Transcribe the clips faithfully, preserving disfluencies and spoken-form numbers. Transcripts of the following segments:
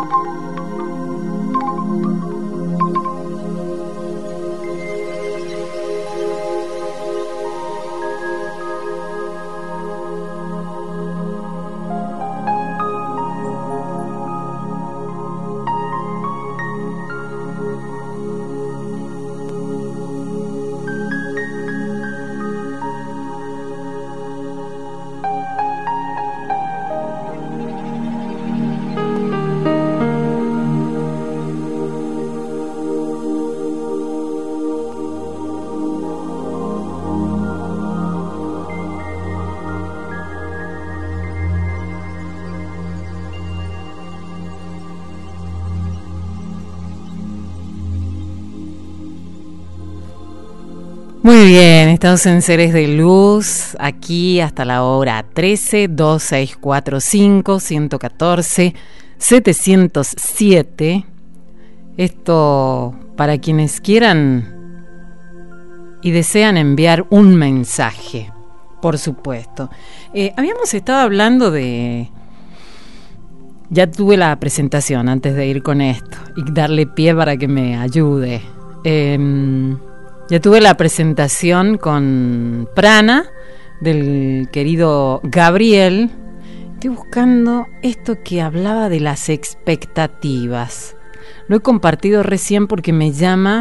Muy bien, estamos en Seres de Luz, aquí hasta la hora trece, dos seis cuatro cinco, uno cuatro, setecientos siete. Esto para quienes quieran y desean enviar un mensaje, por supuesto. Eh, habíamos estado hablando de... Ya tuve la presentación antes de ir con esto y darle pie para que me ayude. Eh, Ya tuve la presentación con Prana, del querido Gabriel. Estoy buscando esto que hablaba de las expectativas. Lo he compartido recién porque me llama...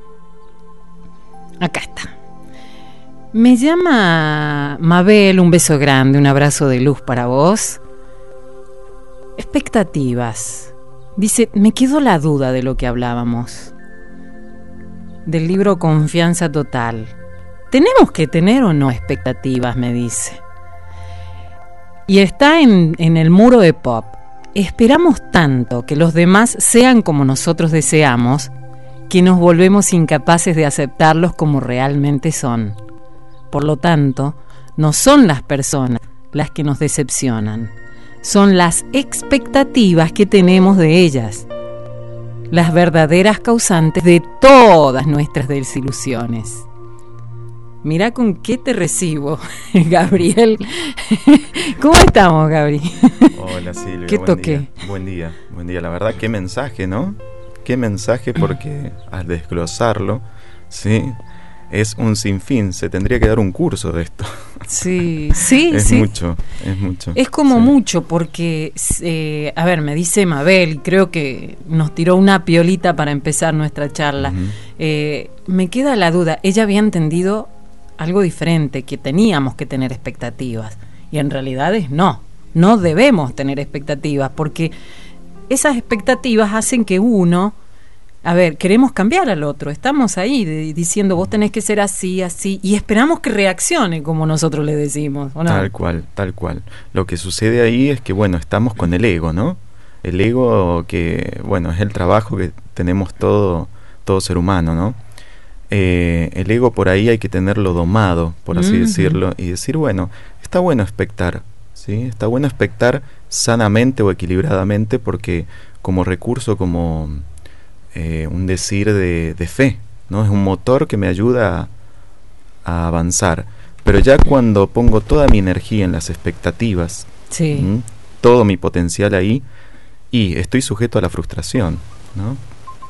Acá está. Me llama Mabel, un beso grande, un abrazo de luz para vos. Expectativas. Dice, me quedó la duda de lo que hablábamos. Del libro Confianza Total. ¿Tenemos que tener o no expectativas?, me dice. Y está en, en el muro de Pop. Esperamos tanto que los demás sean como nosotros deseamos, que nos volvemos incapaces de aceptarlos como realmente son. Por lo tanto, no son las personas las que nos decepcionan, son las expectativas que tenemos de ellas, las verdaderas causantes de todas nuestras desilusiones. Mirá con qué te recibo, Gabriel. ¿Cómo estamos, Gabriel? Hola, Silvia. ¿Qué buen toqué? Día. Buen día, buen día. La verdad, qué mensaje, ¿no? Qué mensaje, porque al desglosarlo, sí, es un sinfín. Se tendría que dar un curso de esto. Sí, sí, es sí. mucho, es mucho. Es como sí. mucho, porque, eh, a ver, me dice Mabel, y creo que nos tiró una piolita para empezar nuestra charla. Uh-huh. Eh, me queda la duda. Ella había entendido algo diferente, que teníamos que tener expectativas, y en realidad es no, no debemos tener expectativas, porque esas expectativas hacen que uno, a ver, queremos cambiar al otro, estamos ahí de, diciendo vos tenés que ser así, así, y esperamos que reaccione como nosotros le decimos, ¿o no? Tal cual, tal cual. Lo que sucede ahí es que, bueno, estamos con el ego, ¿no? El ego que, bueno, es el trabajo que tenemos todo, todo ser humano, ¿no? Eh, el ego por ahí hay que tenerlo domado, por así uh-huh. decirlo, y decir, bueno, está bueno expectar, ¿sí? Está bueno expectar sanamente o equilibradamente, porque como recurso, como eh, un decir de, de fe, ¿no? Es un motor que me ayuda a, a avanzar. Pero ya cuando pongo toda mi energía en las expectativas, sí. ¿m? todo mi potencial ahí, y estoy sujeto a la frustración, ¿no?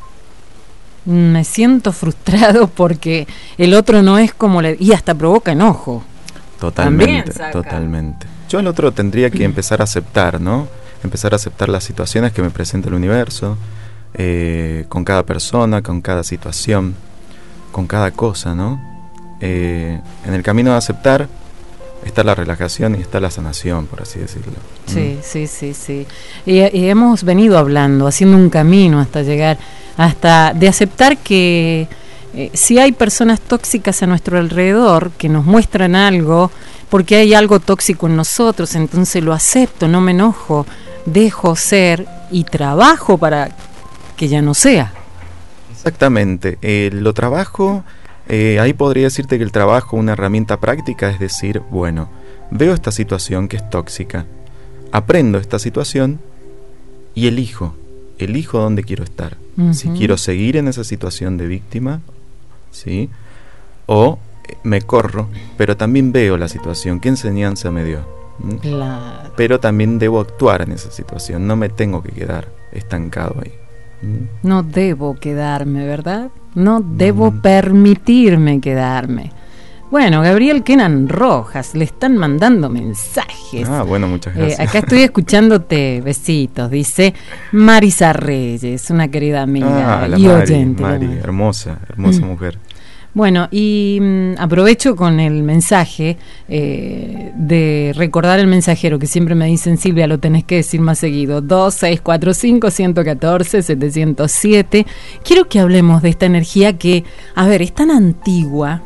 Me siento frustrado porque el otro no es como le... Y hasta provoca enojo. Totalmente, totalmente. Yo al otro tendría que empezar a aceptar, ¿no? Empezar a aceptar las situaciones que me presenta el universo, eh, con cada persona, con cada situación, con cada cosa, ¿no? Eh, en el camino de aceptar está la relajación y está la sanación, por así decirlo. Sí, mm. sí, sí, sí. Y, y hemos venido hablando, haciendo un camino hasta llegar... hasta de aceptar que eh, si hay personas tóxicas a nuestro alrededor que nos muestran algo, porque hay algo tóxico en nosotros, entonces lo acepto, no me enojo, dejo ser y trabajo para que ya no sea. Exactamente, eh, lo trabajo, eh, ahí podría decirte que el trabajo, una herramienta práctica, es decir, bueno, veo esta situación que es tóxica, aprendo esta situación y elijo. Elijo dónde quiero estar. Uh-huh. Si quiero seguir en esa situación de víctima, ¿sí? O me corro, pero también veo la situación. ¿Qué enseñanza me dio? La... Pero también debo actuar en esa situación, no me tengo que quedar estancado ahí. No debo quedarme, ¿verdad? No debo mm. permitirme quedarme. Bueno, Gabriel Kenan Rojas, le están mandando mensajes. Ah, bueno, muchas gracias. Eh, acá estoy escuchándote, besitos, dice Marisa Reyes, una querida amiga ah, la y Mari, oyente. Mari, hermosa, hermosa mm. mujer. Bueno, y mmm, aprovecho con el mensaje eh, de recordar el mensajero que siempre me dicen, Silvia, lo tenés que decir más seguido, dos seis cuatro cinco, uno uno cuatro, siete cero siete. Quiero que hablemos de esta energía que, a ver, es tan antigua,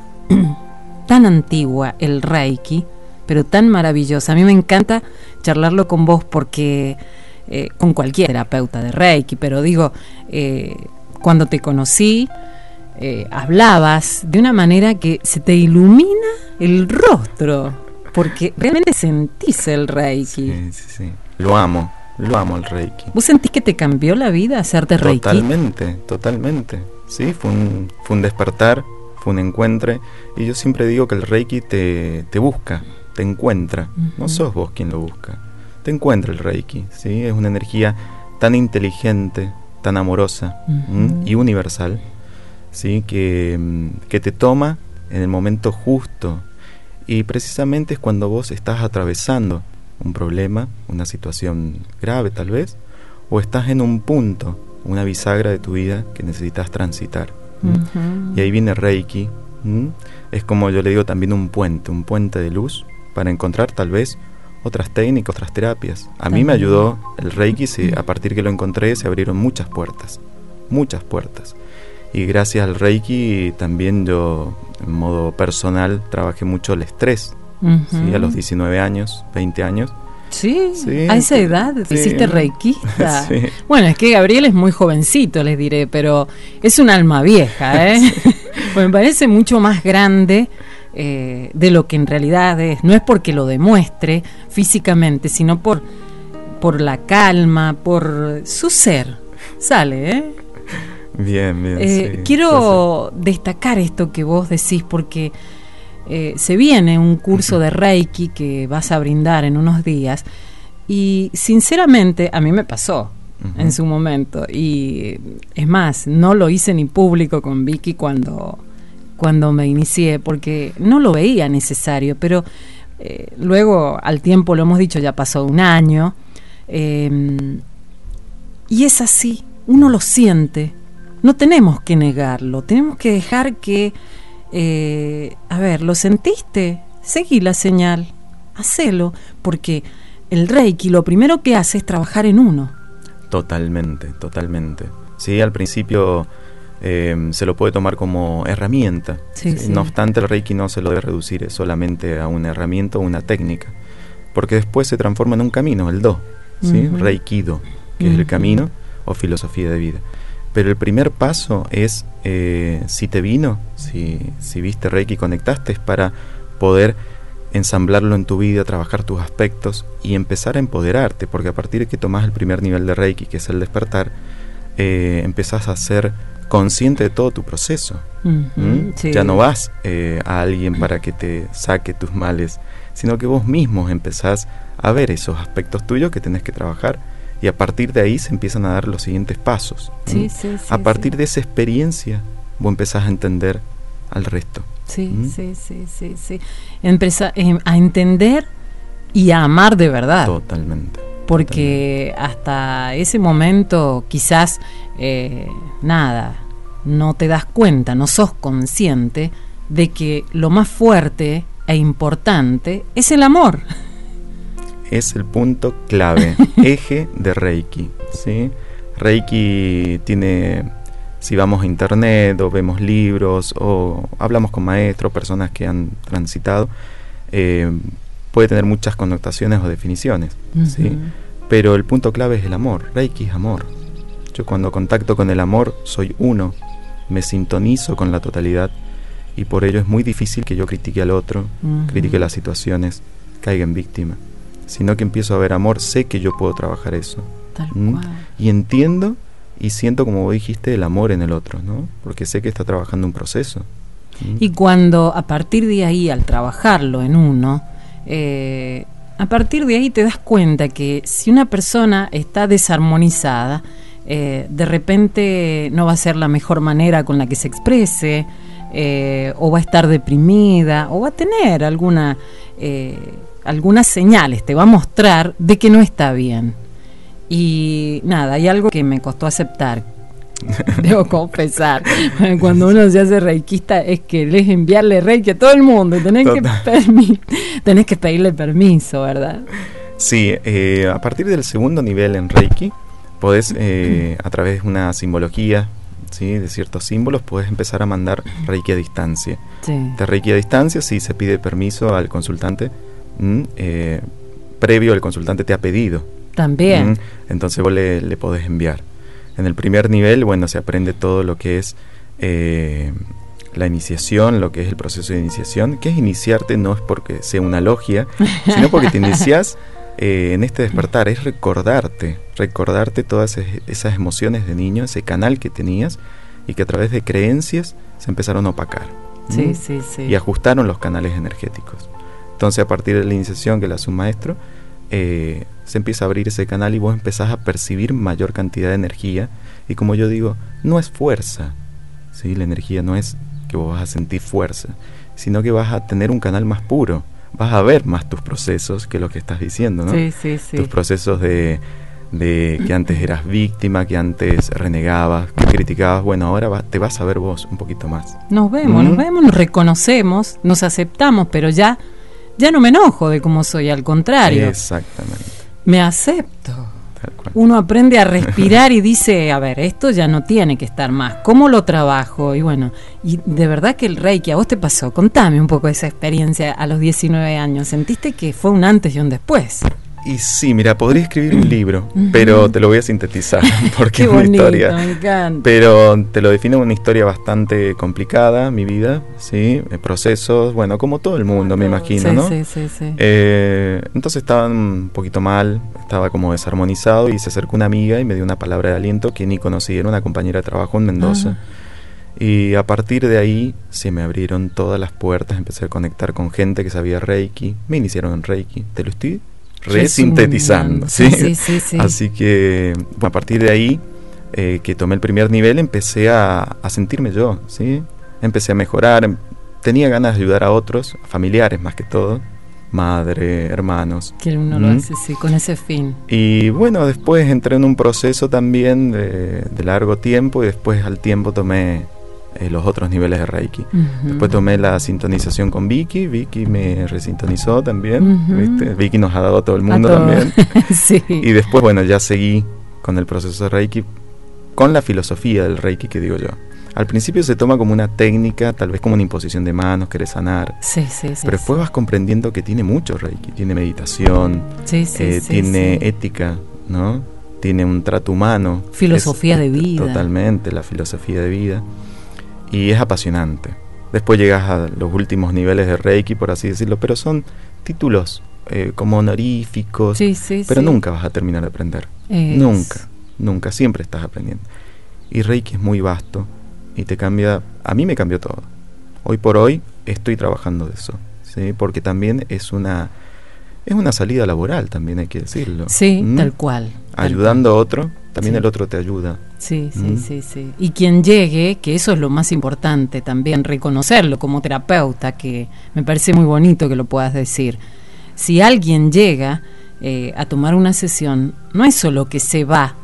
tan antigua el Reiki, pero tan maravillosa. A mí me encanta charlarlo con vos porque, eh, con cualquier terapeuta de Reiki, pero digo, eh, cuando te conocí, Eh, hablabas de una manera que se te ilumina el rostro, porque realmente sentís el Reiki. Sí, sí, sí. Lo amo, lo amo el Reiki. ¿Vos sentís que te cambió la vida hacerte Reiki? Totalmente, totalmente. Sí, fue un, fue un despertar, fue un encuentro, y yo siempre digo que el Reiki te, te busca, te encuentra. Uh-huh. No sos vos quien lo busca, te encuentra el Reiki, ¿sí? Es una energía tan inteligente, tan amorosa, uh-huh. y universal. Sí, que, que te toma en el momento justo, y precisamente es cuando vos estás atravesando un problema, una situación grave tal vez, o estás en un punto, una bisagra de tu vida que necesitas transitar. Uh-huh. Y ahí viene Reiki. ¿Mm? Es como yo le digo también un puente, un puente de luz para encontrar tal vez otras técnicas, otras terapias. A mí me ayudó el Reiki, se, a partir que lo encontré se abrieron muchas puertas, muchas puertas. Y gracias al Reiki también yo, en modo personal, trabajé mucho el estrés. Uh-huh. ¿Sí? A los diecinueve años, veinte años. Sí, sí, a esa edad te sí. hiciste reikista. Sí. Bueno, es que Gabriel es muy jovencito, les diré, pero es un alma vieja, ¿eh? Sí. Pues me parece mucho más grande eh, de lo que en realidad es. No es porque lo demuestre físicamente, sino por, por la calma, por su ser. Sale, ¿eh? Bien, bien. Eh, sí, quiero sí, sí. destacar esto que vos decís, porque eh, se viene un curso de Reiki que vas a brindar en unos días, y sinceramente a mí me pasó uh-huh. en su momento, y es más, no lo hice ni público con Vicky cuando, cuando me inicié, porque no lo veía necesario, pero eh, luego al tiempo, lo hemos dicho, ya pasó un año, eh, y es así, uno lo siente. No tenemos que negarlo, tenemos que dejar que, eh, a ver, ¿lo sentiste? Seguí la señal, hacelo, porque el Reiki lo primero que hace es trabajar en uno. Totalmente, totalmente. Sí, al principio eh, se lo puede tomar como herramienta. Sí, ¿sí? Sí. No obstante, el Reiki no se lo debe reducir solamente a una herramienta o una técnica, porque después se transforma en un camino, el Do, ¿sí? Uh-huh. Reikido, que uh-huh. es el camino o filosofía de vida. Pero el primer paso es, eh, si te vino, si, si viste Reiki y conectaste, es para poder ensamblarlo en tu vida, trabajar tus aspectos y empezar a empoderarte, porque a partir de que tomás el primer nivel de Reiki, que es el despertar, eh, empezás a ser consciente de todo tu proceso. Uh-huh, ¿Mm? Sí. Ya no vas eh, a alguien para que te saque tus males, sino que vos mismos empezás a ver esos aspectos tuyos que tenés que trabajar. Y a partir de ahí se empiezan a dar los siguientes pasos. Sí, sí, sí, a partir sí. de esa experiencia, vos empezás a entender al resto. Sí, ¿Mm? sí, sí, sí, sí. Empezar eh, a entender y a amar de verdad. Totalmente. Porque totalmente. Hasta ese momento quizás, eh, nada, no te das cuenta, no sos consciente de que lo más fuerte e importante es el amor. Es el punto clave, eje de Reiki, ¿sí? Reiki tiene, si vamos a internet o vemos libros o hablamos con maestros, personas que han transitado, eh, puede tener muchas connotaciones o definiciones, uh-huh. ¿sí? Pero el punto clave es el amor. Reiki es amor. Yo cuando contacto con el amor soy uno, me sintonizo con la totalidad, y por ello es muy difícil que yo critique al otro, uh-huh. critique las situaciones, caiga en víctima, sino que empiezo a ver amor, sé que yo puedo trabajar eso. Tal ¿Mm? cual. Y entiendo y siento, como vos dijiste, el amor en el otro, ¿no? Porque sé que está trabajando un proceso. ¿Mm? Y cuando a partir de ahí, al trabajarlo en uno, eh, a partir de ahí te das cuenta que si una persona está desarmonizada, eh, de repente no va a ser la mejor manera con la que se exprese, eh, o va a estar deprimida, o va a tener alguna, eh, algunas señales, te va a mostrar de que no está bien. Y nada, hay algo que me costó aceptar, debo confesar, cuando uno se hace reikista es que es enviarle reiki a todo el mundo, tenés que, permi- tenés que pedirle permiso, ¿verdad? Sí, eh, a partir del segundo nivel en reiki podés, eh, a través de una simbología, ¿sí?, de ciertos símbolos, podés empezar a mandar reiki a distancia. Sí. De reiki a distancia sí se pide permiso al consultante, ¿m? eh, previo el consultante te ha pedido. También. ¿m? Entonces vos le, le podés enviar. En el primer nivel, bueno, se aprende todo lo que es eh, la iniciación, lo que es el proceso de iniciación. ¿Qué es iniciarte? No es porque sea una logia, sino porque te iniciás eh, en este despertar. Es recordarte, recordarte todas esas emociones de niño, ese canal que tenías y que a través de creencias se empezaron a opacar. Sí, ¿m? sí, sí. Y ajustaron los canales energéticos. Entonces, a partir de la iniciación que le hace un maestro, Eh, se empieza a abrir ese canal y vos empezás a percibir mayor cantidad de energía. Y como yo digo, no es fuerza, ¿sí? La energía no es que vos vas a sentir fuerza, sino que vas a tener un canal más puro, vas a ver más tus procesos, que lo que estás diciendo, ¿no? Sí, sí, sí. Tus procesos de, de que antes eras víctima, que antes renegabas, que criticabas. Bueno, ahora va, te vas a ver vos un poquito más. Nos vemos, ¿Mm? nos vemos, nos reconocemos, nos aceptamos, pero ya Ya no me enojo de cómo soy, al contrario. Exactamente. Me acepto. Tal cual. Uno aprende a respirar y dice, a ver, esto ya no tiene que estar más. ¿Cómo lo trabajo? Y bueno, y de verdad que el Reiki, ¿a vos te pasó? Contame un poco de esa experiencia a los diecinueve años. ¿Sentiste que fue un antes y un después? Y sí, mira, podría escribir un libro, Uh-huh. pero te lo voy a sintetizar porque Qué es una bonito, historia. me encanta. Pero te lo defino una historia bastante complicada, mi vida, ¿sí? Eh, procesos, bueno, como todo el mundo, me imagino, sí, ¿no? Sí, sí, sí. Eh, entonces estaba un poquito mal, estaba como desarmonizado y se acercó una amiga y me dio una palabra de aliento que ni conocí, era una compañera de trabajo en Mendoza. Ah. Y a partir de ahí se me abrieron todas las puertas, empecé a conectar con gente que sabía Reiki, me iniciaron en Reiki, te lo estoy resintetizando, ¿sí? Sí, sí, sí. Así que bueno, a partir de ahí eh, que tomé el primer nivel empecé a, a sentirme yo, ¿sí? Empecé a mejorar, tenía ganas de ayudar a otros, a familiares más que todo, madre, hermanos. Que uno ¿Mm? lo hace, sí, con ese fin. Y bueno, después entré en un proceso también de, de largo tiempo y después al tiempo tomé Eh, los otros niveles de Reiki. Uh-huh. Después tomé la sintonización con Vicky, Vicky me resintonizó también, uh-huh. ¿viste? Vicky nos ha dado a todo el mundo también. Sí. Y después, bueno, ya seguí con el proceso de Reiki, con la filosofía del Reiki que digo yo. Al principio se toma como una técnica, tal vez como una imposición de manos, querés sanar. Sí, sí, sí. Pero después sí. vas comprendiendo que tiene mucho Reiki, tiene meditación, sí, sí, eh, sí, tiene sí. ética, ¿no? Tiene un trato humano. Filosofía es, de vida. Totalmente, la filosofía de vida. Y es apasionante. Después llegas a los últimos niveles de Reiki, por así decirlo, pero son títulos eh, como honoríficos, sí, sí, pero sí. nunca vas a terminar de aprender. Es... Nunca, nunca, siempre estás aprendiendo. Y Reiki es muy vasto y te cambia, a mí me cambió todo. Hoy por hoy estoy trabajando de eso, ¿sí? Porque también es una, es una salida laboral, también hay que decirlo. Sí, ¿Mm? tal cual. Ayudando tal cual. a otro, también sí. el otro te ayuda. Sí, sí, ¿Mm? sí, sí. Y quien llegue, que eso es lo más importante también, reconocerlo como terapeuta, que me parece muy bonito que lo puedas decir. Si alguien llega eh, a tomar una sesión, no es solo que se va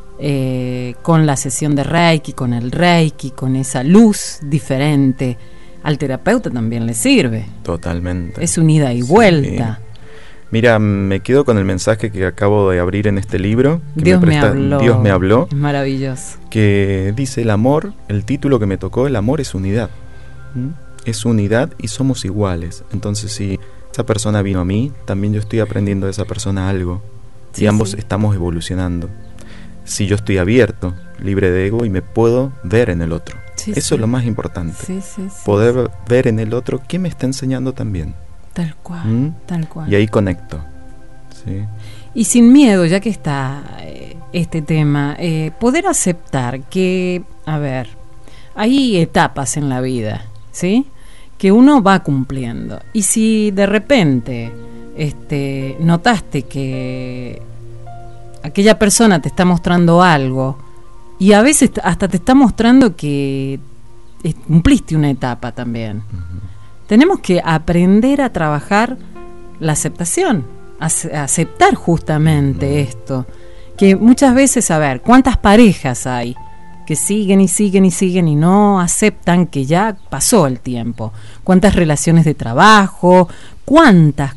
eh, con la sesión de Reiki, con el Reiki, con esa luz diferente, al terapeuta también le sirve. Totalmente. Es un ida y vuelta. Sí. Mira, me quedo con el mensaje que acabo de abrir en este libro. Que Dios me, presta, me habló. Dios me habló. Es maravilloso. Que dice el amor, el título que me tocó, el amor es unidad. ¿Mm? Es unidad y somos iguales. Entonces si esa persona vino a mí, también yo estoy aprendiendo de esa persona algo. Sí, y ambos sí. estamos evolucionando. Si yo estoy abierto, libre de ego y me puedo ver en el otro. Sí, Eso sí. es lo más importante. Sí, sí, sí, Poder sí. ver en el otro qué me está enseñando también. Tal cual, ¿Mm? tal cual. Y ahí conecto. ¿Sí? Y sin miedo, ya que está eh, este tema, eh, poder aceptar que, a ver, hay etapas en la vida, ¿sí? Que uno va cumpliendo. Y si de repente este, notaste que aquella persona te está mostrando algo y a veces hasta te está mostrando que cumpliste una etapa también. Uh-huh. Tenemos que aprender a trabajar la aceptación, a, a aceptar justamente uh-huh. esto, que muchas veces, a ver, ¿cuántas parejas hay que siguen y siguen y siguen y no aceptan que ya pasó el tiempo? ¿Cuántas relaciones de trabajo? ¿Cuántas,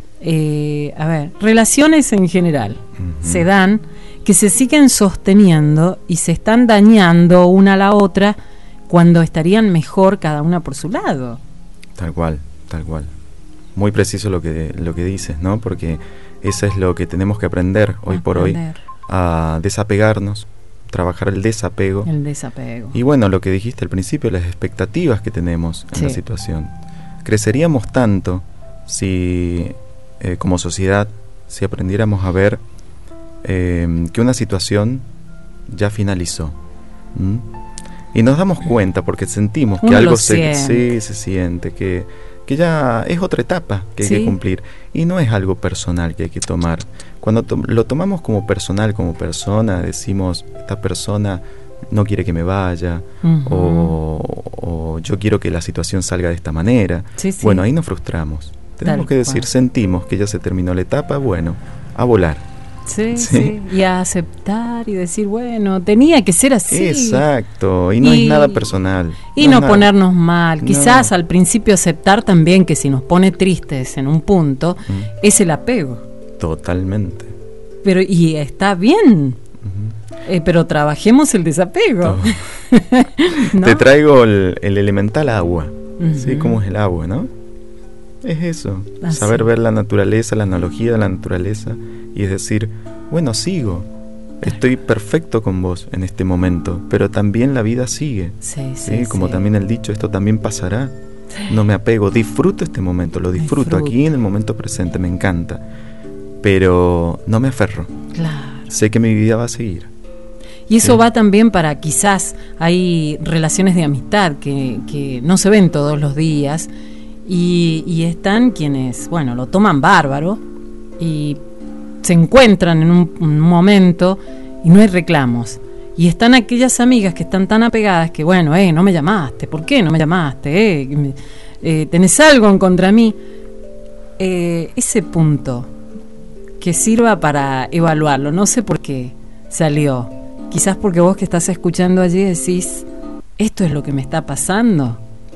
eh, a ver, relaciones en general uh-huh. se dan que se siguen sosteniendo y se están dañando una a la otra cuando estarían mejor cada una por su lado? Tal cual, tal cual. Muy preciso lo que lo que dices, ¿no? Porque eso es lo que tenemos que aprender hoy aprender. por hoy, a desapegarnos, trabajar el desapego. El desapego. Y bueno, lo que dijiste al principio, las expectativas que tenemos en sí. la situación. Creceríamos tanto si, eh, como sociedad, si aprendiéramos a ver eh, que una situación ya finalizó. ¿Mm? Y nos damos cuenta porque sentimos Uno que algo lo se, siente. sí, se siente, que, que ya es otra etapa que hay sí. que cumplir. Y no es algo personal que hay que tomar. Cuando to- lo tomamos como personal, como persona, decimos, esta persona no quiere que me vaya, uh-huh. o, o yo quiero que la situación salga de esta manera. Sí, sí. Bueno, ahí nos frustramos. Tenemos Tal que decir, cual. sentimos que ya se terminó la etapa, bueno, a volar. Sí, sí, sí, y a aceptar y decir, bueno, tenía que ser así. Exacto, y no y, es nada personal. Y no, no ponernos mal. No. Quizás al principio aceptar también que si nos pone tristes en un punto, mm. es el apego. Totalmente. Pero, y está bien, uh-huh. eh, pero trabajemos el desapego. ¿No? Te traigo el, el elemental agua, uh-huh. ¿sí? ¿Cómo es el agua, no? Es eso, ah, saber sí. ver la naturaleza, la analogía de la naturaleza y es decir, bueno, sigo, estoy perfecto con vos en este momento, pero también la vida sigue, sí, sí, ¿sí? Como sí. también el dicho, esto también pasará, sí. no me apego, disfruto este momento, lo disfruto, disfruto aquí en el momento presente, me encanta, pero no me aferro, claro. sé que mi vida va a seguir. Y eso sí. va también para, quizás hay relaciones de amistad que, que no se ven todos los días. Y, y están quienes, bueno, lo toman bárbaro y se encuentran en un, un momento y no hay reclamos. Y están aquellas amigas que están tan apegadas que, bueno, eh, no me llamaste, ¿por qué no me llamaste? Eh, eh, ¿tenés algo en contra mí? Eh, ese punto que sirva para evaluarlo, no sé por qué salió. Quizás porque vos que estás escuchando allí decís, ¿esto es lo que me está pasando?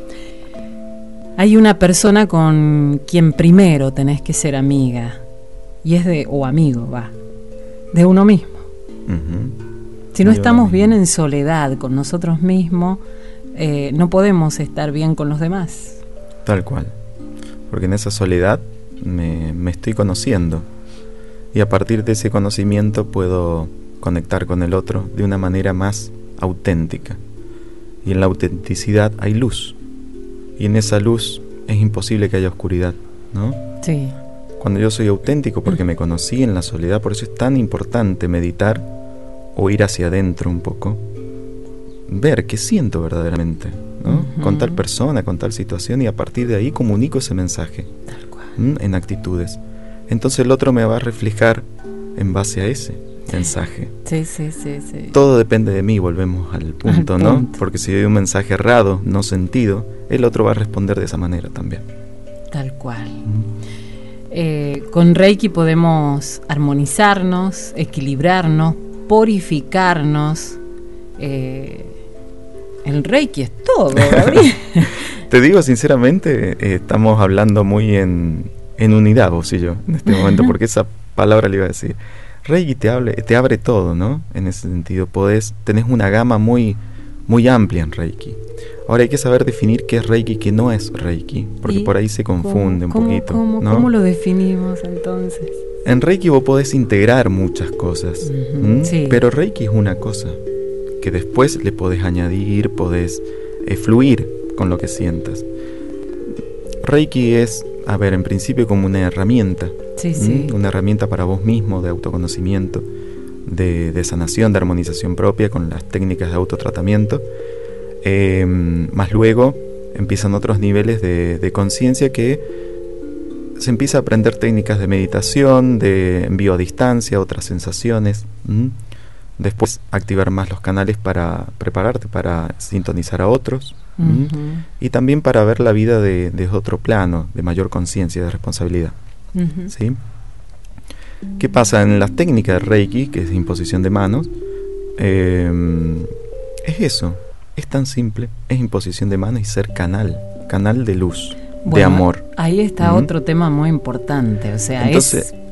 Hay una persona con quien primero tenés que ser amiga, y es de, o amigo, va, de uno mismo. Uh-huh. Si no Yo estamos mismo. bien en soledad con nosotros mismos, eh, no podemos estar bien con los demás. Tal cual, porque en esa soledad me, me estoy conociendo, y a partir de ese conocimiento puedo conectar con el otro de una manera más auténtica, y en la autenticidad hay luz. Y en esa luz es imposible que haya oscuridad, ¿no? Sí. Cuando yo soy auténtico porque me conocí en la soledad, por eso es tan importante meditar o ir hacia adentro un poco, ver qué siento verdaderamente, ¿no? Uh-huh. Con tal persona, con tal situación, y a partir de ahí comunico ese mensaje. Tal cual. ¿Mm? En actitudes. Entonces el otro me va a reflejar en base a ese mensaje. Sí, sí, sí, sí. Todo depende de mí, volvemos al punto, al ¿no? Punto. Porque si doy un mensaje errado, no sentido, el otro va a responder de esa manera también. Tal cual. Mm. Eh, con Reiki podemos armonizarnos, equilibrarnos, purificarnos. Eh, el Reiki es todo, Gabriel. Te digo sinceramente, eh, estamos hablando muy en, en unidad vos y yo en este momento, porque esa palabra le iba a decir. Reiki te abre, te abre todo, ¿no? En ese sentido, podés, tenés una gama muy, muy amplia en Reiki. Ahora hay que saber definir qué es Reiki y qué no es Reiki, porque por ahí se confunde ¿Cómo, un poquito, ¿cómo, ¿no? ¿Cómo lo definimos entonces? En Reiki vos podés integrar muchas cosas, uh-huh, sí. pero Reiki es una cosa que después le podés añadir, podés eh, fluir con lo que sientas. Reiki es, a ver, en principio como una herramienta, sí, sí. una herramienta para vos mismo de autoconocimiento, de, de sanación, de armonización propia con las técnicas de autotratamiento. Eh, más luego empiezan otros niveles de, de conciencia que se empieza a aprender técnicas de meditación, de envío a distancia, otras sensaciones. ¿Mm? Después activar más los canales para prepararte para sintonizar a otros. ¿Mm? Uh-huh. Y también para ver la vida de, de otro plano, de mayor conciencia, de responsabilidad. Uh-huh. ¿Sí? ¿Qué pasa? En las técnicas de Reiki, que es imposición de manos, eh, es eso, es tan simple, es imposición de manos y ser canal, canal de luz, bueno, de amor. Ahí está ¿Mm? Otro tema muy importante, o sea, Entonces, es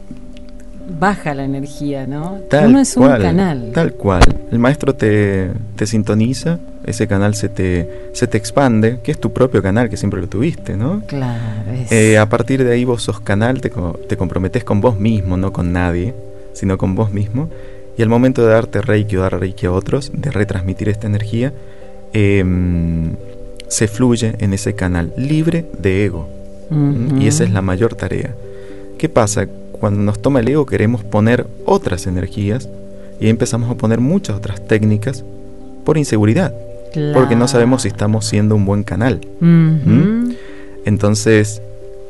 baja la energía, ¿no? Tal Uno es cual, un canal. Tal cual, el maestro te, te sintoniza, ese canal se te, se te expande, que es tu propio canal, que siempre lo tuviste, ¿no? Claro. Es... Eh, a partir de ahí vos sos canal, te, te comprometés con vos mismo, no con nadie, sino con vos mismo. Y al momento de darte Reiki o dar Reiki a otros, de retransmitir esta energía, eh, se fluye en ese canal, libre de ego. Uh-huh. Y esa es la mayor tarea. ¿Qué pasa? Cuando nos toma el ego queremos poner otras energías y empezamos a poner muchas otras técnicas por inseguridad. Claro. Porque no sabemos si estamos siendo un buen canal. Uh-huh. ¿Mm? Entonces,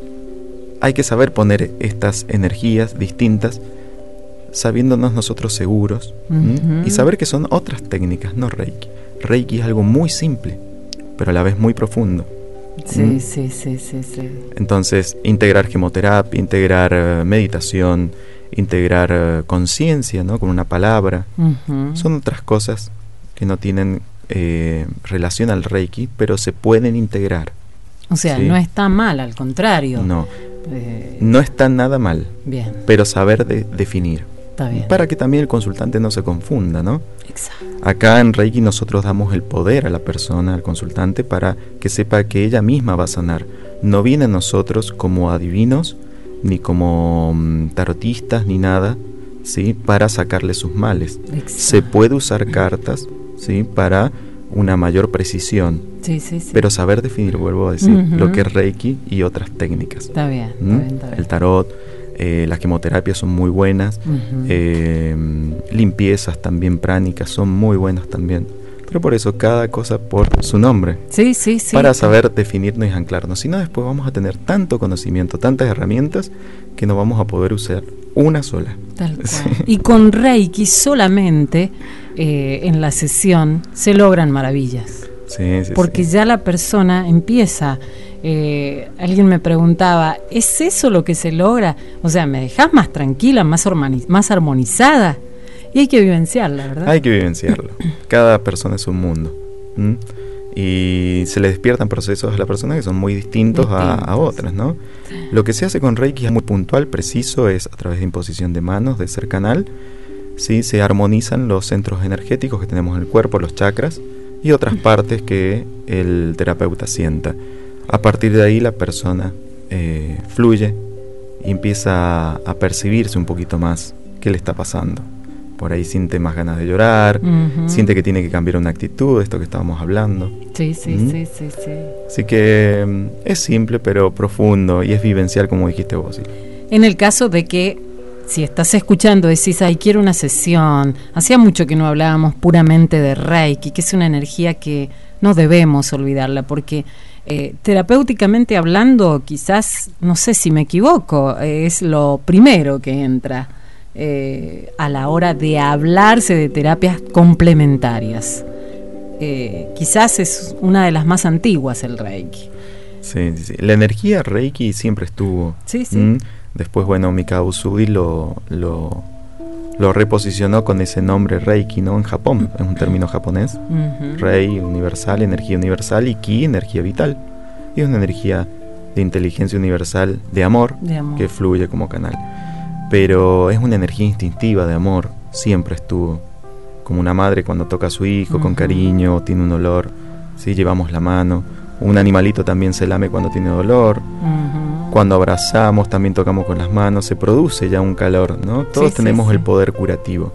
hay que saber poner estas energías distintas, sabiéndonos nosotros seguros, uh-huh. y saber que son otras técnicas, no Reiki. Reiki es algo muy simple, pero a la vez muy profundo. Sí, ¿Mm? sí, sí, sí, sí. Entonces, integrar gemoterapia, integrar uh, meditación, integrar uh, conciencia, ¿no? Con una palabra, uh-huh. son otras cosas que no tienen eh, relación al Reiki, pero se pueden integrar. O sea, ¿sí? No está mal, al contrario. No, eh... no está nada mal. Bien. Pero saber de, definir. Está bien. Para que también el consultante no se confunda, ¿no? Exacto. Acá en Reiki nosotros damos el poder a la persona, al consultante, para que sepa que ella misma va a sanar. No viene a nosotros como adivinos, ni como um, tarotistas, ni nada, ¿sí? Para sacarle sus males. Exacto. Se puede usar cartas, ¿sí? Para una mayor precisión. Sí, sí, sí. Pero saber definir, vuelvo a decir, uh-huh. lo que es Reiki y otras técnicas. Está bien, ¿Mm? está bien, está bien. El tarot, eh, las quimioterapias son muy buenas, uh-huh. eh, limpiezas también pránicas son muy buenas también. Pero por eso cada cosa por su nombre. Sí, sí, sí. Para saber definirnos y anclarnos. Si no, después vamos a tener tanto conocimiento, tantas herramientas, que no vamos a poder usar una sola. Tal cual. Sí. Y con Reiki solamente eh, en la sesión se logran maravillas. Sí, sí, porque sí. ya la persona empieza, eh, alguien me preguntaba, ¿es eso lo que se logra? O sea, ¿me dejas más tranquila, más, hormoniz- más armonizada? Y hay que vivenciarla, ¿verdad? Hay que vivenciarlo. Cada persona es un mundo. ¿Mm? Y se le despiertan procesos a la persona que son muy distintos, distintos. A, a otras, ¿no? Lo que se hace con Reiki es muy puntual, preciso, es a través de imposición de manos, de ser canal. ¿Sí? Se armonizan los centros energéticos que tenemos en el cuerpo, los chakras, y otras partes que el terapeuta sienta. A partir de ahí la persona eh, fluye y empieza a percibirse un poquito más qué le está pasando. Por ahí siente más ganas de llorar, uh-huh. siente que tiene que cambiar una actitud, esto que estábamos hablando. Sí, sí, ¿Mm? sí, sí, sí. Así que um, es simple pero profundo y es vivencial, como dijiste vos. ¿Sí? En el caso de que si estás escuchando, decís, ay, quiero una sesión. Hacía mucho que no hablábamos puramente de Reiki, que es una energía que no debemos olvidarla, porque eh, terapéuticamente hablando, quizás, no sé si me equivoco, eh, es lo primero que entra eh, a la hora de hablarse de terapias complementarias. Eh, quizás es una de las más antiguas el Reiki. Sí, sí, sí. La energía Reiki siempre estuvo. Sí, sí. ¿Mm? Después, bueno, Mikao Usui lo, lo, lo reposicionó con ese nombre Reiki, ¿no? En Japón, es un término japonés. Uh-huh. Rei, universal, energía universal, y Ki, energía vital. Y es una energía de inteligencia universal, de amor, de amor, que fluye como canal. Pero es una energía instintiva de amor, siempre estuvo. Como una madre cuando toca a su hijo uh-huh. con cariño, tiene un olor, ¿sí? Llevamos la mano. Un animalito también se lame cuando tiene dolor. Uh-huh. Cuando abrazamos, también tocamos con las manos, se produce ya un calor, ¿no? Todos sí, tenemos sí, sí. el poder curativo.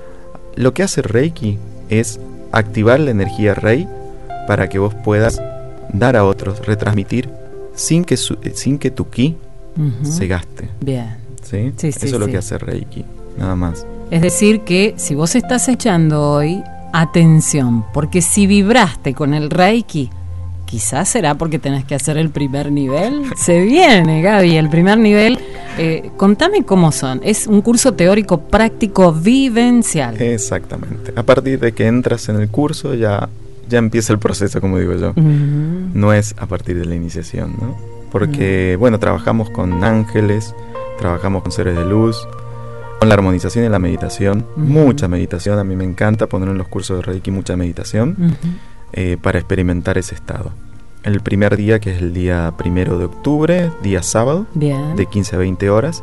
Lo que hace Reiki es activar la energía Rei para que vos puedas dar a otros, retransmitir sin que, su, sin que tu ki uh-huh. se gaste. Bien. ¿Sí? Sí, sí, Eso sí, es lo sí. que hace Reiki, nada más. Es decir que si vos estás echando hoy, atención, porque si vibraste con el Reiki, quizás será porque tenés que hacer el primer nivel. Se viene, Gaby, el primer nivel. Eh, contame cómo son. Es un curso teórico práctico vivencial. Exactamente. A partir de que entras en el curso ya, ya empieza el proceso, como digo yo. Uh-huh. No es a partir de la iniciación, ¿no? Porque, uh-huh. bueno, trabajamos con ángeles, trabajamos con seres de luz, con la armonización y la meditación. Uh-huh. Mucha meditación. A mí me encanta poner en los cursos de Reiki mucha meditación. Uh-huh. eh, para experimentar ese estado. El primer día, que es el día primero de octubre, día sábado, Bien. de quince a veinte horas,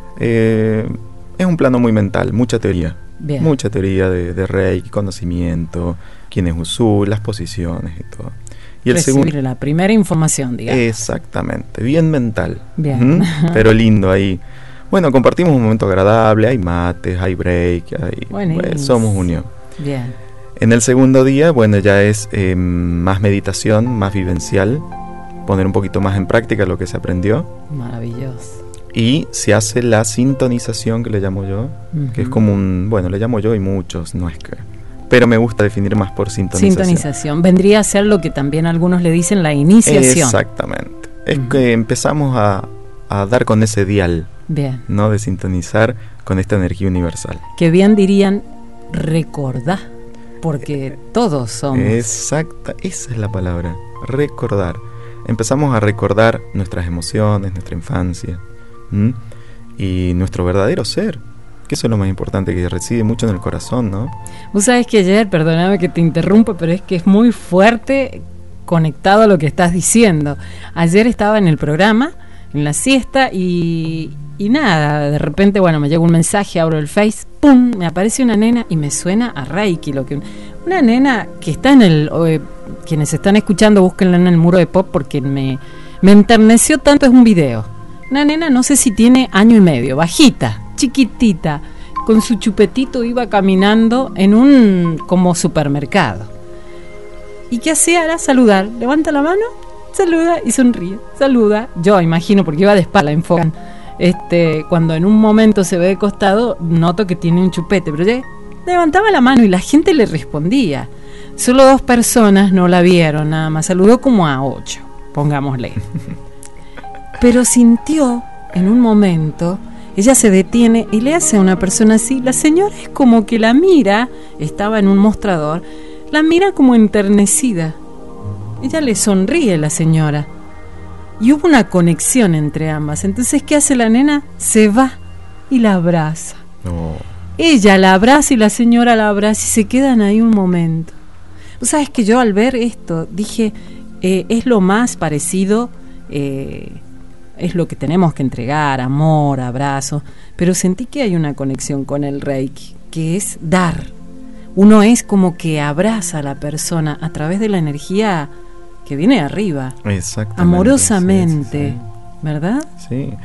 eh, es un plano muy mental, mucha teoría. Bien. Mucha teoría de, de Reiki, conocimiento, quién es Usui, las posiciones y todo. Y el Recibir segundo, la primera información, digamos. Exactamente, bien mental. Bien. ¿Mm? Pero lindo ahí. Bueno, compartimos un momento agradable, hay mates, hay break, hay, bueno, somos unión. Bien. En el segundo día, bueno, ya es eh, más meditación, más vivencial, poner un poquito más en práctica lo que se aprendió. Maravilloso. Y se hace la sintonización, que le llamo yo, uh-huh. que es como un, bueno, le llamo yo y muchos, no es que... Pero me gusta definir más por sintonización. Sintonización, vendría a ser lo que también algunos le dicen la iniciación. Exactamente. Es uh-huh. que empezamos a, a dar con ese dial, Bien. ¿no? De sintonizar con esta energía universal. Que bien dirían, recordá. Porque todos somos. Exacta, esa es la palabra, recordar. Empezamos a recordar nuestras emociones, nuestra infancia, ¿m? y nuestro verdadero ser, que eso es lo más importante, que reside mucho en el corazón, ¿no? Vos sabés que ayer, perdóname que te interrumpa, pero es que es muy fuerte conectado a lo que estás diciendo. Ayer estaba en el programa, en la siesta, y... Y nada, de repente, bueno, me llega un mensaje, abro el Face, ¡pum!, me aparece una nena y me suena a Reiki. Lo que, una nena que está en el... Eh, quienes están escuchando, búsquenla en el muro de Pop porque me, me enterneció tanto, es un video. Una nena, no sé si tiene año y medio, bajita, chiquitita, con su chupetito iba caminando en un como supermercado. ¿Y qué hacía? Era saludar, levanta la mano, saluda y sonríe, saluda. Yo imagino, porque iba de espalda, enfocan. Este, cuando en un momento se ve de costado, noto que tiene un chupete, pero ya levantaba la mano y la gente le respondía. Solo dos personas no la vieron, nada más, saludó como a ocho, pongámosle. Pero sintió en un momento, ella se detiene y le hace a una persona así, la señora es como que la mira, estaba en un mostrador, la mira como enternecida. Ella le sonríe, la señora. Y hubo una conexión entre ambas. Entonces, ¿qué hace la nena? Se va y la abraza. No. Ella la abraza y la señora la abraza y se quedan ahí un momento. Vos sabés que yo al ver esto dije, eh, es lo más parecido, eh, es lo que tenemos que entregar, amor, abrazo, pero sentí que hay una conexión con el Reiki, que es dar. Uno es como que abraza a la persona a través de la energía que viene arriba, exactamente, amorosamente, sí, sí, sí. ¿Verdad? Sí,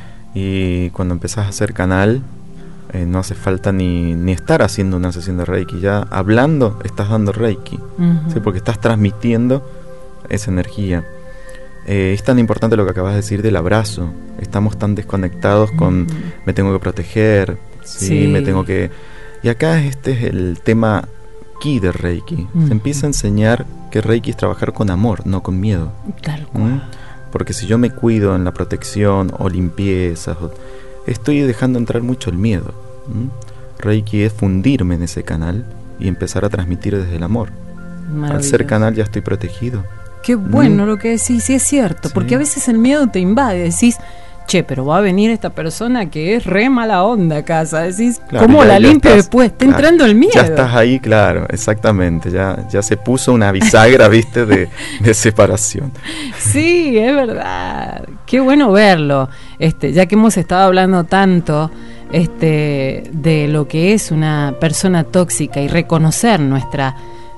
y cuando empezás a hacer canal, eh, no hace falta ni, ni estar haciendo una sesión de Reiki, ya hablando estás dando Reiki, uh-huh. ¿sí? Porque estás transmitiendo esa energía. Eh, es tan importante lo que acabas de decir del abrazo, estamos tan desconectados con uh-huh. me tengo que proteger, ¿sí? Sí. me tengo que... Y acá este es el tema ki de Reiki, uh-huh. se empieza a enseñar que Reiki es trabajar con amor, no con miedo. Tal cual. ¿Mm? Porque si yo me cuido en la protección o limpieza, o, estoy dejando entrar mucho el miedo. ¿Mm? Reiki es fundirme en ese canal y empezar a transmitir desde el amor. Al ser canal ya estoy protegido. Qué bueno ¿Mm? Lo que decís, sí es cierto, sí. Porque a veces el miedo te invade, decís, che, pero va a venir esta persona que es re mala onda a casa, decís, claro, ¿cómo ya, la ya limpio estás, después? Está claro, entrando el miedo. Ya estás ahí, claro, exactamente, ya, ya se puso una bisagra, viste, de, de separación. Sí, es verdad, qué bueno verlo, este, ya que hemos estado hablando tanto este, de lo que es una persona tóxica y reconocer nuestra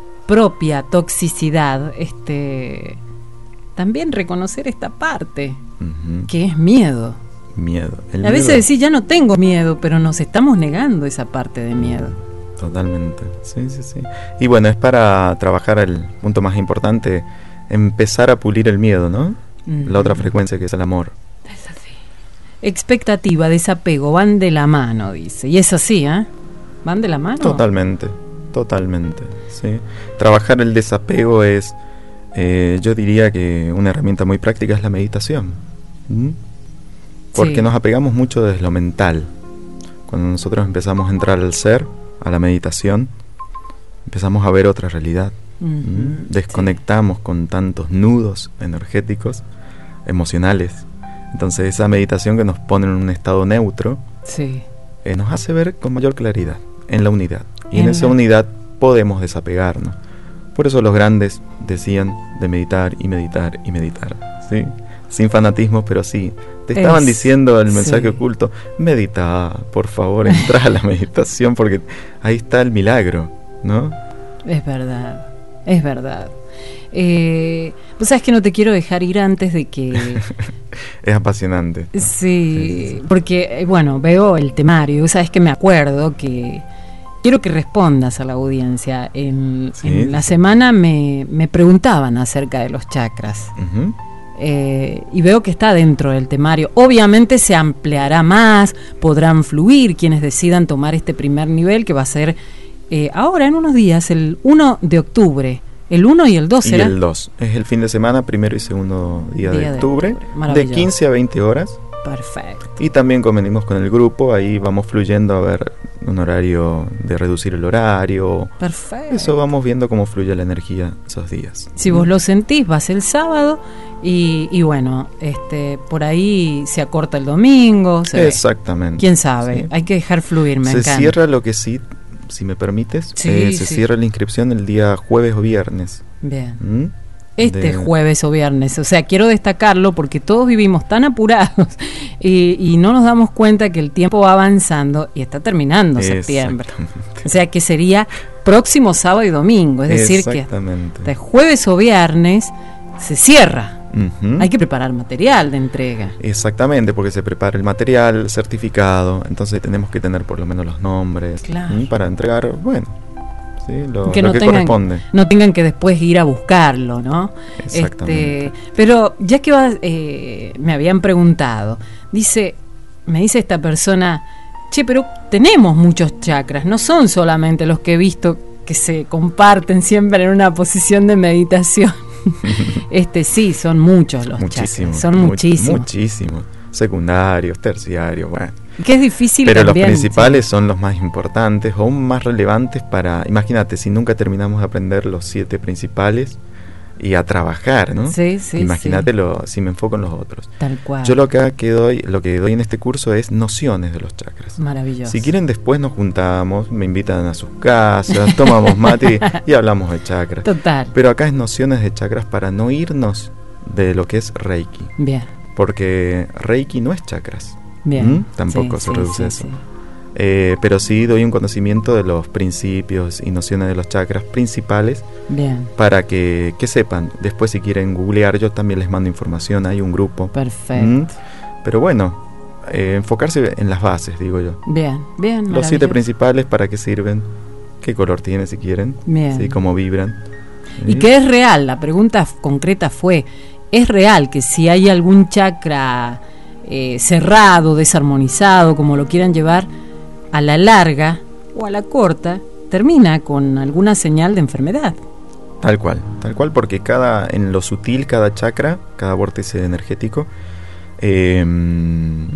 propia toxicidad, este, también reconocer esta parte. Uh-huh. Que es miedo. Miedo. El a miedo... veces decís, ya no tengo miedo, pero nos estamos negando esa parte de miedo. Totalmente, sí, sí, sí. Y bueno, es para trabajar el punto más importante, empezar a pulir el miedo, ¿no? Uh-huh. La otra frecuencia que es el amor. Es así. Expectativa, desapego, van de la mano, dice. Y es así, ¿eh? ¿Van de la mano? Totalmente, totalmente, sí. Trabajar el desapego es... Eh, yo diría que una herramienta muy práctica es la meditación. ¿Mm? Porque sí. nos apegamos mucho desde lo mental. Cuando nosotros empezamos a entrar al ser, a la meditación, empezamos a ver otra realidad. Uh-huh. ¿Mm? Desconectamos sí. con tantos nudos energéticos, emocionales. Entonces esa meditación que nos pone en un estado neutro, sí. eh, nos hace ver con mayor claridad en la unidad. Y en, en esa la... unidad podemos desapegarnos. Por eso los grandes decían de meditar y meditar y meditar, ¿sí? Sin fanatismo, pero sí. Te estaban es, diciendo el mensaje sí. oculto, medita, por favor, entra a la meditación, porque ahí está el milagro, ¿no? Es verdad, es verdad. Eh, pues sabes que no te quiero dejar ir antes de que... Es apasionante. Sí, sí, sí, porque, bueno, veo el temario, sabes que me acuerdo que... Quiero que respondas a la audiencia. En, sí, en la sí. semana me, me preguntaban acerca de los chakras. Uh-huh. Eh, y veo que está dentro del temario. Obviamente se ampliará más, podrán fluir quienes decidan tomar este primer nivel, que va a ser eh, ahora en unos días, el uno de octubre. El uno y el dos, ¿será? Y el dos. Es el fin de semana, primero y segundo día, día de octubre, de, de quince a veinte horas. Perfecto. Y también convenimos con el grupo, ahí vamos fluyendo a ver un horario de reducir el horario. Perfecto. Eso vamos viendo cómo fluye la energía esos días. Si vos lo sentís, vas el sábado y, y bueno, este por ahí se acorta el domingo. Se Exactamente. Ve. ¿Quién sabe? Sí. Hay que dejar fluir, me se encanta. Se cierra lo que sí, si me permites, sí, eh, se sí. cierra la inscripción el día jueves o viernes. Bien. ¿Mm? Este de... jueves o viernes, o sea, quiero destacarlo porque todos vivimos tan apurados y, y no nos damos cuenta que el tiempo va avanzando y está terminando septiembre. O sea, que sería próximo sábado y domingo, es decir, que de jueves o viernes se cierra. Uh-huh. Hay que preparar material de entrega. Exactamente, porque se prepara el material certificado, entonces tenemos que tener por lo menos los nombres, claro. ¿sí? Para entregar, bueno. Sí, lo que, lo no, que tengan, corresponde. no tengan que después ir a buscarlo, ¿no? Exactamente. Este, pero ya que vas, eh, me habían preguntado, dice, me dice esta persona, che, pero tenemos muchos chakras, no son solamente los que he visto que se comparten siempre en una posición de meditación. este sí, son muchos los muchísimos, chakras, son mu- muchísimos. Muchísimos, secundarios, terciarios, bueno. Que es difícil pero también, los principales sí. son los más importantes o aún más relevantes para, imagínate, si nunca terminamos de aprender los siete principales y a trabajar, ¿no? Sí, sí, imagínate sí. lo, si me enfoco en los otros. Tal cual. Yo lo que, que doy, lo que doy en este curso es nociones de los chakras. Maravilloso. Si quieren después nos juntamos, me invitan a sus casas, tomamos mate y, y hablamos de chakras. Total. Pero acá es nociones de chakras para no irnos de lo que es Reiki. Bien. Porque Reiki no es chakras. Bien. ¿Mm? Tampoco sí, se sí, reduce sí, eso. Sí. Eh, pero sí doy un conocimiento de los principios y nociones de los chakras principales. Bien. Para que, que sepan. Después si quieren googlear, yo también les mando información. Hay un grupo. Perfecto. ¿Mm? Pero bueno, eh, enfocarse en las bases, digo yo. Bien, bien. Los siete principales, ¿para qué sirven? ¿Qué color tiene si quieren? Bien. ¿Sí? ¿Cómo vibran? Y ¿Sí? que es real, la pregunta concreta fue, ¿es real que si hay algún chakra eh, cerrado, desarmonizado, como lo quieran llevar, a la larga o a la corta, termina con alguna señal de enfermedad? Tal cual, tal cual, porque cada, en lo sutil, cada chakra, cada vórtice energético, eh, en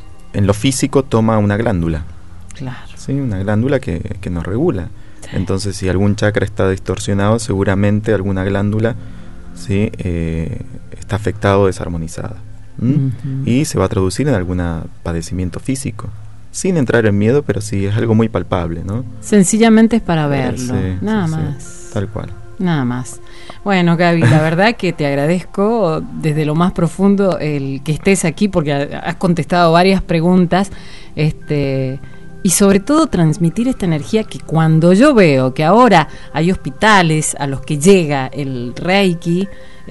lo físico toma una glándula. Claro. Sí, una glándula que, que nos regula. Entonces, si algún chakra está distorsionado, seguramente alguna glándula, sí, eh, está afectada o desarmonizada. ¿Mm? Uh-huh. Y se va a traducir en algún padecimiento físico. Sin entrar en miedo, pero sí es algo muy palpable, ¿no? Sencillamente es para verlo, sí, nada sí, más. Sí, tal cual. Nada más. Bueno, Gaby, la verdad que te agradezco desde lo más profundo el que estés aquí, porque has contestado varias preguntas, este, y sobre todo transmitir esta energía que cuando yo veo que ahora hay hospitales a los que llega el Reiki,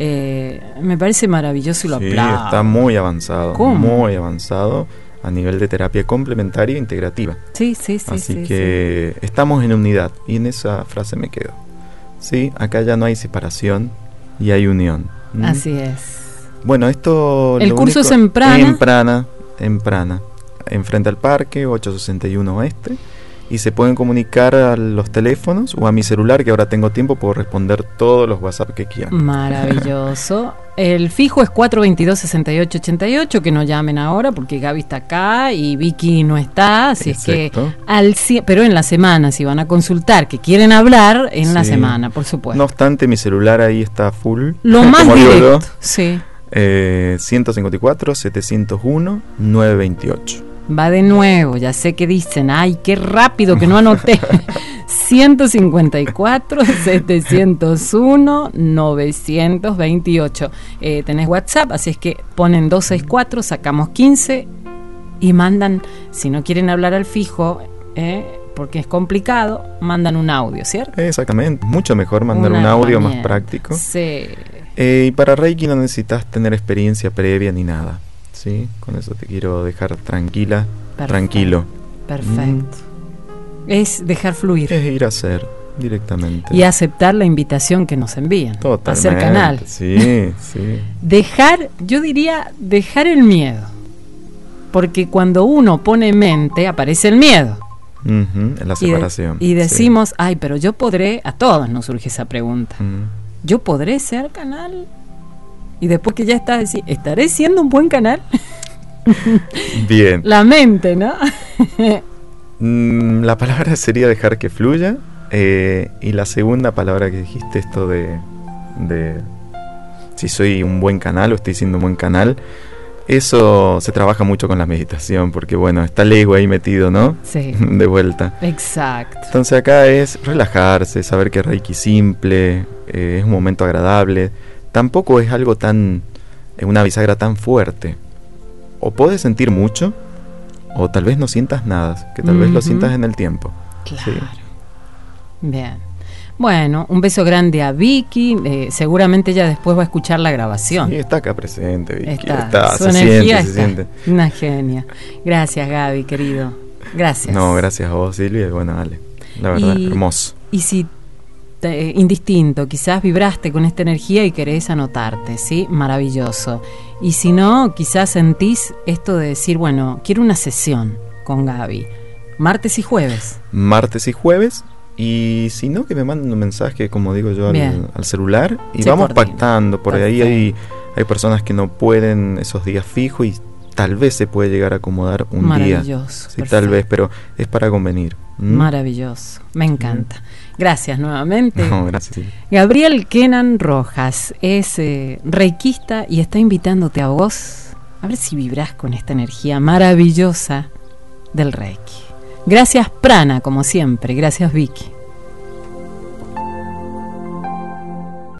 eh, me parece maravilloso y lo sí, aplaudo. Está muy avanzado, ¿Cómo? muy avanzado a nivel de terapia complementaria e integrativa. Sí, sí, sí. Así sí, que sí. Estamos en unidad, y en esa frase me quedo. Sí, acá ya no hay separación y hay unión. ¿Mm? Así es. Bueno, esto... El curso único, es en Prana. En Prana, en Prana. Enfrente al parque, ochocientos sesenta y uno Oeste. y se pueden comunicar a los teléfonos o a mi celular, que ahora tengo tiempo, puedo responder todos los WhatsApp que quieran. Maravilloso. El fijo es cuatro veintidós, sesenta y ocho ochenta y ocho, que no llamen ahora porque Gaby está acá y Vicky no está, así Exacto. es que al pero en la semana, si van a consultar, que quieren hablar, en sí. la semana, por supuesto. No obstante, mi celular ahí está full. Lo más directo, sí. Eh, ciento cincuenta y cuatro, setecientos uno, novecientos veintiocho. Va de nuevo, ya sé que dicen, ay, qué rápido que no anoté. ciento cincuenta y cuatro, setecientos uno, novecientos veintiocho. Eh, tenés WhatsApp, así es que ponen dos seis cuatro, sacamos quince y mandan, si no quieren hablar al fijo, eh, porque es complicado, mandan un audio, ¿cierto? Exactamente, mucho mejor mandar Una un audio herramienta. Más práctico. Sí. Eh, y para Reiki no necesitas tener experiencia previa ni nada, ¿sí? Con eso te quiero dejar tranquila, Perfecto. tranquilo. Perfecto. Mm. Es dejar fluir. Es ir a hacer directamente. Y aceptar la invitación que nos envían. Totalmente. A hacer canal. Sí, sí. Dejar, yo diría, dejar el miedo. Porque cuando uno pone mente, aparece el miedo. Uh-huh, en la separación. Y, de, y decimos, sí. ay, pero yo podré, a todos nos surge esa pregunta. Uh-huh. ¿Yo podré ser canal? Y después que ya está, decir, ¿estaré siendo un buen canal? Bien. La mente, ¿no? mm, la palabra sería dejar que fluya. Eh, y la segunda palabra que dijiste, esto de, de si soy un buen canal o estoy siendo un buen canal, eso se trabaja mucho con la meditación, porque bueno, está el ego ahí metido, ¿no? Sí. De vuelta. Exacto. Entonces acá es relajarse, saber que Reiki simple, eh, es un momento agradable. Tampoco es algo tan, eh, una bisagra tan fuerte. O puedes sentir mucho, o tal vez no sientas nada, que tal uh-huh. vez lo sientas en el tiempo. Claro. ¿Sí? Bien. Bueno, un beso grande a Vicky. Eh, seguramente ella después va a escuchar la grabación. Sí, está acá presente, Vicky. Está, está su se energía siente, está. se siente. Una genia. Gracias, Gaby, querido. Gracias. No, gracias a vos, Silvia. Bueno, dale. La verdad, y, hermoso. Y si te, indistinto, quizás vibraste con esta energía y querés anotarte, ¿sí? Maravilloso. Y si no, quizás sentís esto de decir, bueno, quiero una sesión con Gaby. Martes y jueves. Martes y jueves. Y si no, que me manden un mensaje, como digo yo, al, al celular. Y Se vamos coordina. pactando. Porque Perfecto. ahí hay, hay personas que no pueden esos días fijos y tal vez se puede llegar a acomodar un Maravilloso, día. Maravilloso. Sí, tal vez, pero es para convenir. ¿Mm? Maravilloso. Me encanta. ¿Mm? Gracias nuevamente. No, gracias. Sí. Gabriel Kenan Rojas es eh, reikista y está invitándote a vos a ver si vibrás con esta energía maravillosa del Reiki. Gracias, Prana, como siempre. Gracias, Vicky.